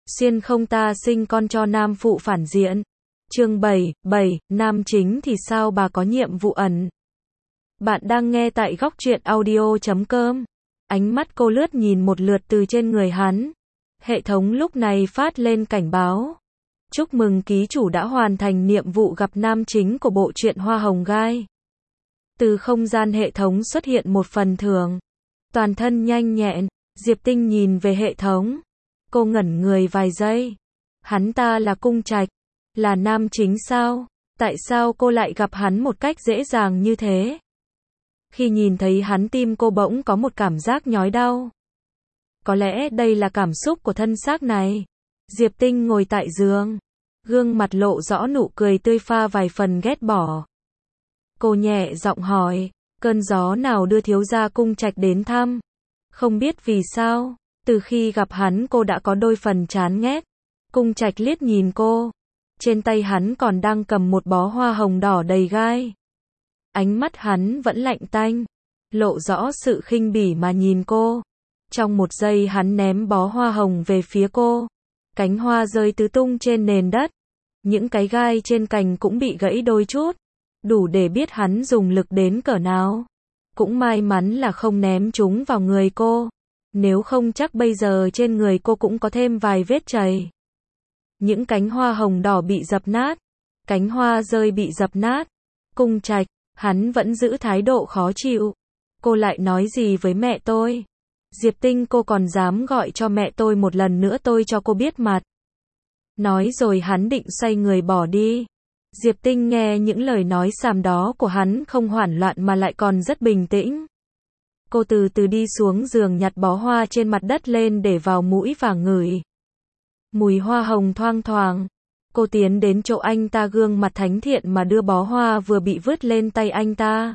Xuyên không ta sinh con cho nam phụ phản diện. Chương 7, nam chính thì sao bà có nhiệm vụ ẩn. Bạn đang nghe tại góc truyện audio.com. Ánh mắt cô lướt nhìn một lượt từ trên người hắn. Hệ thống lúc này phát lên cảnh báo. Chúc mừng ký chủ đã hoàn thành nhiệm vụ gặp nam chính của bộ truyện Hoa Hồng Gai. Từ không gian hệ thống xuất hiện một phần thưởng. Toàn thân nhanh nhẹn, Diệp Tinh nhìn về hệ thống. Cô ngẩn người vài giây. Hắn ta là Cung Trạch, là nam chính sao? Tại sao cô lại gặp hắn một cách dễ dàng như thế? Khi nhìn thấy hắn tim cô bỗng có một cảm giác nhói đau. Có lẽ đây là cảm xúc của thân xác này. Diệp Tinh ngồi tại giường, gương mặt lộ rõ nụ cười tươi pha vài phần ghét bỏ. Cô nhẹ giọng hỏi, cơn gió nào đưa thiếu gia Cung Trạch đến thăm? Không biết vì sao, từ khi gặp hắn cô đã có đôi phần chán ghét. Cung Trạch liếc nhìn cô. Trên tay hắn còn đang cầm một bó hoa hồng đỏ đầy gai. Ánh mắt hắn vẫn lạnh tanh, lộ rõ sự khinh bỉ mà nhìn cô. Trong một giây hắn ném bó hoa hồng về phía cô. Cánh hoa rơi tứ tung trên nền đất. Những cái gai trên cành cũng bị gãy đôi chút. Đủ để biết hắn dùng lực đến cỡ nào. Cũng may mắn là không ném chúng vào người cô. Nếu không chắc bây giờ trên người cô cũng có thêm vài vết chảy. Những cánh hoa hồng đỏ bị dập nát. Cánh hoa rơi bị dập nát. Cung Trạch, hắn vẫn giữ thái độ khó chịu. Cô lại nói gì với mẹ tôi? Diệp Tinh, cô còn dám gọi cho mẹ tôi một lần nữa tôi cho cô biết mặt. Nói rồi hắn định xoay người bỏ đi. Diệp Tinh nghe những lời nói xàm đó của hắn không hoảng loạn mà lại còn rất bình tĩnh. Cô từ từ đi xuống giường nhặt bó hoa trên mặt đất lên để vào mũi và ngửi. Mùi hoa hồng thoang thoảng. Cô tiến đến chỗ anh ta, gương mặt thánh thiện mà đưa bó hoa vừa bị vứt lên tay anh ta.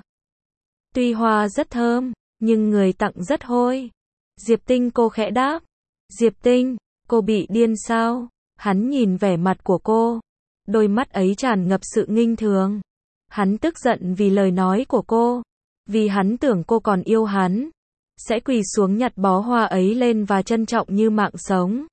Tuy hoa rất thơm, nhưng người tặng rất hôi. Diệp Tinh, cô khẽ đáp. Diệp Tinh, cô bị điên sao? Hắn nhìn vẻ mặt của cô. Đôi mắt ấy tràn ngập sự nghinh thường. Hắn tức giận vì lời nói của cô. Vì hắn tưởng cô còn yêu hắn. Sẽ quỳ xuống nhặt bó hoa ấy lên và trân trọng như mạng sống.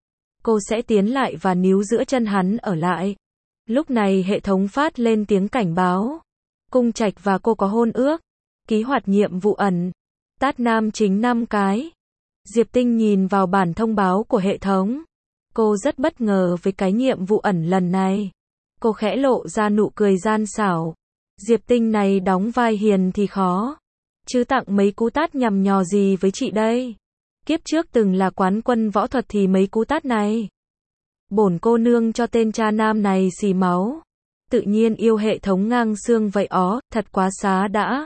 Cô sẽ tiến lại và níu giữa chân hắn ở lại. Lúc này hệ thống phát lên tiếng cảnh báo. Cung Trạch và cô có hôn ước. Ký hoạt nhiệm vụ ẩn. Tát nam chính 5 cái. Diệp Tinh nhìn vào bản thông báo của hệ thống. Cô rất bất ngờ với cái nhiệm vụ ẩn lần này. Cô khẽ lộ ra nụ cười gian xảo. Diệp Tinh này đóng vai hiền thì khó. Chứ tặng mấy cú tát nhằm nhò gì với chị đây. Kiếp trước từng là quán quân võ thuật thì mấy cú tát này. Bổn cô nương cho tên cha nam này xì máu. Tự nhiên yêu hệ thống ngang xương vậy ó, thật quá xá đã.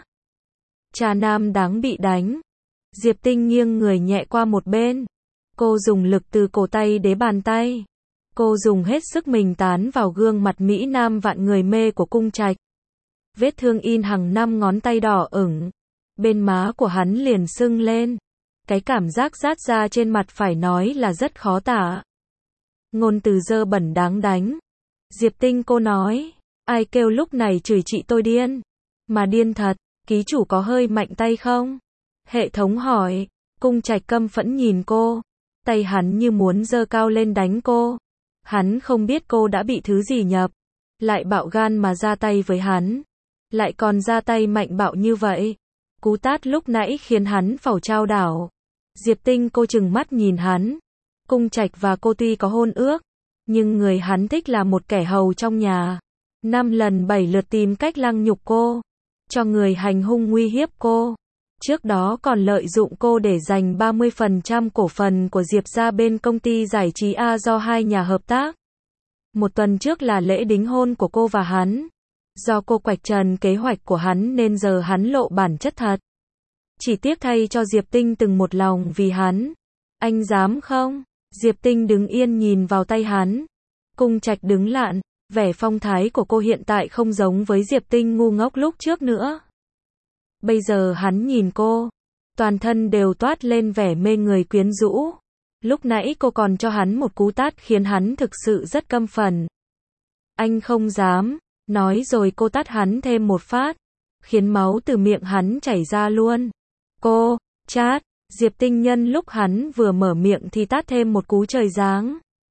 Cha nam đáng bị đánh. Diệp Tinh nghiêng người nhẹ qua một bên. Cô dùng lực từ cổ tay đến bàn tay. Cô dùng hết sức mình tán vào gương mặt mỹ nam vạn người mê của Cung Trạch. Vết thương in hàng 5 ngón tay đỏ ửng. Bên má của hắn liền sưng lên. Cái cảm giác rát ra trên mặt phải nói là rất khó tả. Ngôn từ dơ bẩn đáng đánh. Diệp Tinh, cô nói. Ai kêu lúc này chửi chị tôi điên. Mà điên thật, ký chủ có hơi mạnh tay không? Hệ thống hỏi. Cung Trạch căm phẫn nhìn cô. Tay hắn như muốn giơ cao lên đánh cô. Hắn không biết cô đã bị thứ gì nhập. Lại bạo gan mà ra tay với hắn. Lại còn ra tay mạnh bạo như vậy. Cú tát lúc nãy khiến hắn phẩu chao đảo. Diệp Tinh, cô trừng mắt nhìn hắn. Cung Trạch và cô tuy có hôn ước. Nhưng người hắn thích là một kẻ hầu trong nhà. 5 lần 7 lượt tìm cách lăng nhục cô. Cho người hành hung nguy hiếp cô. Trước đó còn lợi dụng cô để giành 30% cổ phần của Diệp ra bên công ty giải trí A do hai nhà hợp tác. Một tuần trước là lễ đính hôn của cô và hắn. Do cô quạch trần kế hoạch của hắn nên giờ hắn lộ bản chất thật. Chỉ tiếc thay cho Diệp Tinh từng một lòng vì hắn. Anh dám không? Diệp Tinh đứng yên nhìn vào tay hắn. Cung Trạch đứng lạn. Vẻ phong thái của cô hiện tại không giống với Diệp Tinh ngu ngốc lúc trước nữa. Bây giờ hắn nhìn cô. Toàn thân đều toát lên vẻ mê người quyến rũ. Lúc nãy cô còn cho hắn một cú tát khiến hắn thực sự rất căm phẫn. Anh không dám. Nói rồi cô tát hắn thêm một phát. Khiến máu từ miệng hắn chảy ra luôn. Cô, chát. Diệp Tinh nhân lúc hắn vừa mở miệng thì tát thêm một cú trời giáng.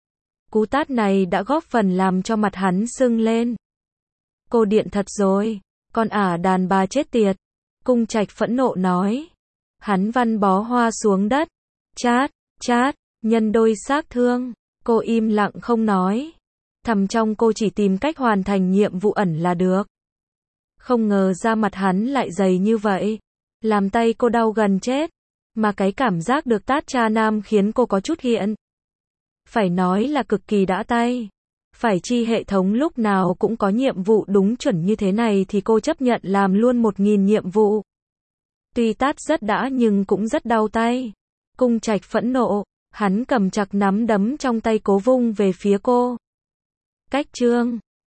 Cú tát này đã góp phần làm cho mặt hắn sưng lên. Cô điện thật rồi, con đàn bà chết tiệt. Cung Trạch phẫn nộ nói. Hắn văng bó hoa xuống đất. Chát, chát, nhân đôi xác thương. Cô im lặng không nói. Thầm trong cô chỉ tìm cách hoàn thành nhiệm vụ ẩn là được. Không ngờ da mặt hắn lại dày như vậy. Làm tay cô đau gần chết. Mà cái cảm giác được tát cha nam khiến cô có chút hiện. Phải nói là cực kỳ đã tay. Phải chi hệ thống lúc nào cũng có nhiệm vụ đúng chuẩn như thế này thì cô chấp nhận làm luôn 1000 nhiệm vụ. Tuy tát rất đã nhưng cũng rất đau tay. Cung Trạch phẫn nộ, hắn cầm chặt nắm đấm trong tay cố vung về phía cô. Cách chương